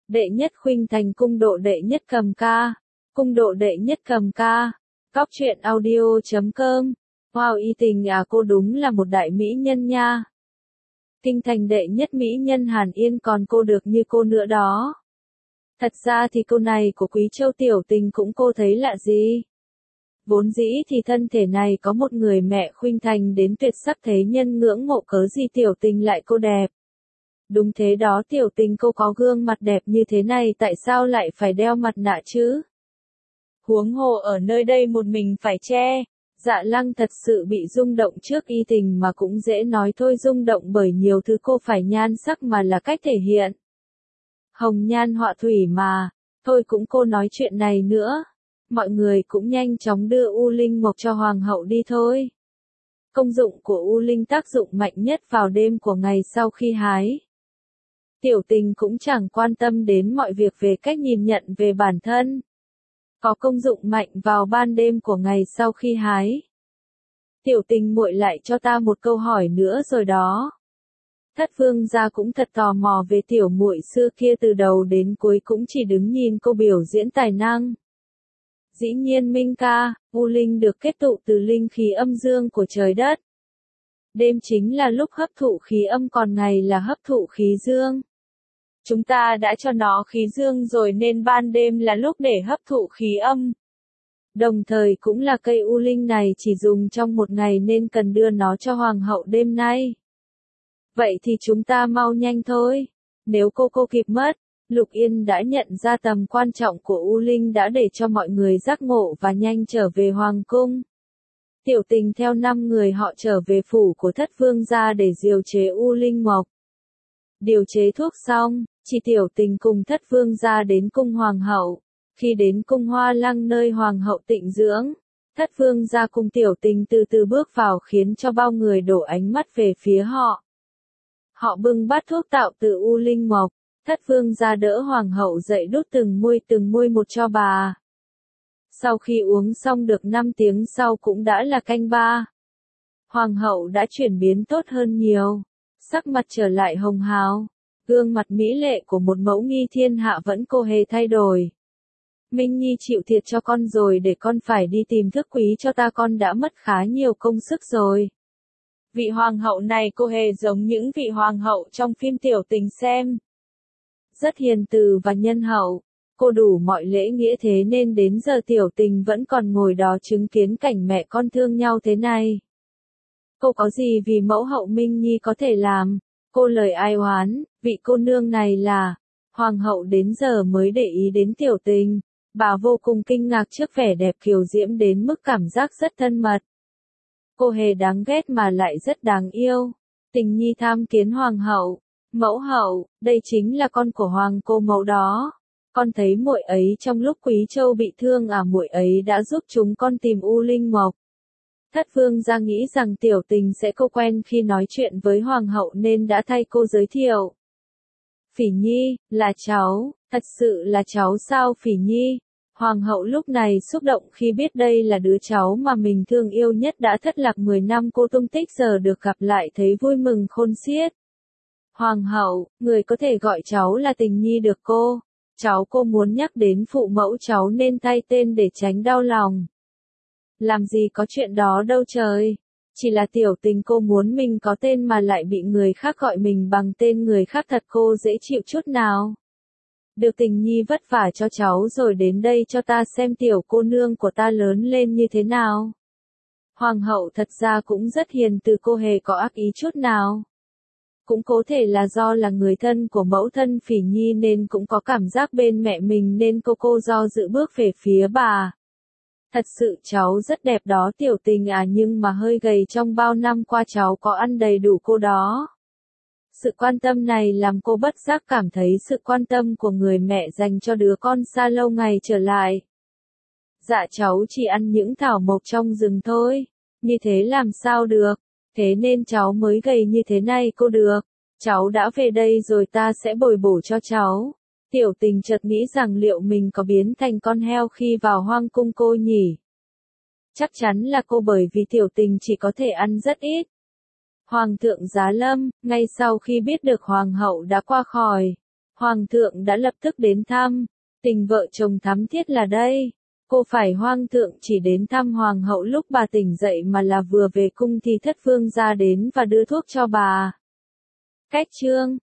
Đệ nhất khuynh thành cung độ đệ nhất cầm ca. Cung độ đệ nhất cầm ca. Cóc truyện audio.com. Wow, y tình à, cô đúng là một đại mỹ nhân nha. Kinh thành đệ nhất mỹ nhân Hàn Yên còn cô được như cô nữa đó. Thật ra thì cô này của Quý Châu Tiểu Tình cũng cô thấy lạ gì. Vốn dĩ thì thân thể này có một người mẹ khuynh thành đến tuyệt sắc thế nhân ngưỡng mộ, cớ gì Tiểu Tình lại cô đẹp. Đúng thế đó, Tiểu Tình cô có gương mặt đẹp như thế này tại sao lại phải đeo mặt nạ chứ? Huống hồ ở nơi đây một mình phải che. Dạ Lăng thật sự bị rung động trước y tình mà cũng dễ nói thôi, rung động bởi nhiều thứ cô phải nhan sắc mà là cách thể hiện. Hồng nhan họa thủy mà. Thôi cũng cô nói chuyện này nữa. Mọi người cũng nhanh chóng đưa U Linh Mộc cho hoàng hậu đi thôi. Công dụng của U Linh tác dụng mạnh nhất vào đêm của ngày sau khi hái. Tiểu Tình cũng chẳng quan tâm đến mọi việc về cách nhìn nhận về bản thân. Có công dụng mạnh vào ban đêm của ngày sau khi hái. Tiểu Tình muội lại cho ta một câu hỏi nữa rồi đó. Thất vương gia cũng thật tò mò về tiểu muội xưa kia, từ đầu đến cuối cũng chỉ đứng nhìn cô biểu diễn tài năng. Dĩ nhiên Minh ca, U Linh được kết tụ từ linh khí âm dương của trời đất. Đêm chính là lúc hấp thụ khí âm, còn ngày là hấp thụ khí dương. Chúng ta đã cho nó khí dương rồi nên ban đêm là lúc để hấp thụ khí âm. Đồng thời cũng là cây U Linh này chỉ dùng trong một ngày nên cần đưa nó cho hoàng hậu đêm nay. Vậy thì chúng ta mau nhanh thôi. Nếu cô kịp mất, Lục Yên đã nhận ra tầm quan trọng của U Linh, đã để cho mọi người giác ngộ và nhanh trở về hoàng cung. Tiểu Tình theo 5 người họ trở về phủ của thất vương gia để điều chế U Linh Mộc. Điều chế thuốc xong, chỉ Tiểu Tình cùng thất vương gia đến cung hoàng hậu. Khi đến cung Hoa Lăng nơi hoàng hậu tịnh dưỡng, thất vương gia cùng Tiểu Tình từ từ bước vào khiến cho bao người đổ ánh mắt về phía họ. Họ bưng bát thuốc tạo từ U Linh Mộc, thất vương gia đỡ hoàng hậu dậy đút từng muôi một cho bà. Sau khi uống xong được 5 tiếng sau cũng đã là canh 3. Hoàng hậu đã chuyển biến tốt hơn nhiều, sắc mặt trở lại hồng hào, gương mặt mỹ lệ của một mẫu nghi thiên hạ vẫn cô hề thay đổi. Minh Nhi chịu thiệt cho con rồi, để con phải đi tìm thức quý cho ta, con đã mất khá nhiều công sức rồi. Vị hoàng hậu này cô hề giống những vị hoàng hậu trong phim Tiểu Tình xem. Rất hiền từ và nhân hậu, cô đủ mọi lễ nghĩa, thế nên đến giờ Tiểu Tình vẫn còn ngồi đó chứng kiến cảnh mẹ con thương nhau thế này. Cô có gì vì mẫu hậu Minh Nhi có thể làm? Cô lời ai oán, vị cô nương này là... Hoàng hậu đến giờ mới để ý đến Tiểu Tình. Bà vô cùng kinh ngạc trước vẻ đẹp kiều diễm đến mức cảm giác rất thân mật. Cô hề đáng ghét mà lại rất đáng yêu. Tình Nhi tham kiến hoàng hậu. Mẫu hậu, đây chính là con của hoàng cô mẫu đó. Con thấy muội ấy trong lúc Quý Châu bị thương à, muội ấy đã giúp chúng con tìm U Linh Mộc. Thất vương gia nghĩ rằng Tiểu Tình sẽ cô quen khi nói chuyện với hoàng hậu nên đã thay cô giới thiệu. Phỉ Nhi, là cháu, thật sự là cháu sao Phỉ Nhi? Hoàng hậu lúc này xúc động khi biết đây là đứa cháu mà mình thương yêu nhất, đã thất lạc 10 năm cô tung tích, giờ được gặp lại thấy vui mừng khôn xiết. Hoàng hậu, người có thể gọi cháu là Tình Nhi được cô. Cháu cô muốn nhắc đến phụ mẫu cháu nên thay tên để tránh đau lòng. Làm gì có chuyện đó đâu trời. Chỉ là Tiểu Tình cô muốn mình có tên mà lại bị người khác gọi mình bằng tên người khác, thật cô dễ chịu chút nào. Được Tình Nhi vất vả cho cháu rồi đến đây cho ta xem tiểu cô nương của ta lớn lên như thế nào. Hoàng hậu thật ra cũng rất hiền từ, cô hề có ác ý chút nào. Cũng có thể là do là người thân của mẫu thân Phỉ Nhi nên cũng có cảm giác bên mẹ mình nên cô do dự bước về phía bà. Thật sự cháu rất đẹp đó Tiểu Tình à, nhưng mà hơi gầy, trong bao năm qua cháu có ăn đầy đủ cô đó. Sự quan tâm này làm cô bất giác cảm thấy sự quan tâm của người mẹ dành cho đứa con xa lâu ngày trở lại. Dạ cháu chỉ ăn những thảo mộc trong rừng thôi, như thế làm sao được, thế nên cháu mới gầy như thế này cô được. Cháu đã về đây rồi ta sẽ bồi bổ cho cháu. Tiểu Tình chợt nghĩ rằng liệu mình có biến thành con heo khi vào hoang cung cô nhỉ? Chắc chắn là cô, bởi vì Tiểu Tình chỉ có thể ăn rất ít. Hoàng thượng giá lâm, ngay sau khi biết được hoàng hậu đã qua khỏi, Hoàng thượng đã lập tức đến thăm, tình vợ chồng thắm thiết là đây. Cô phải Hoàng thượng chỉ đến thăm hoàng hậu lúc bà tỉnh dậy mà là vừa về cung thì thất vương ra đến và đưa thuốc cho bà. Cách chương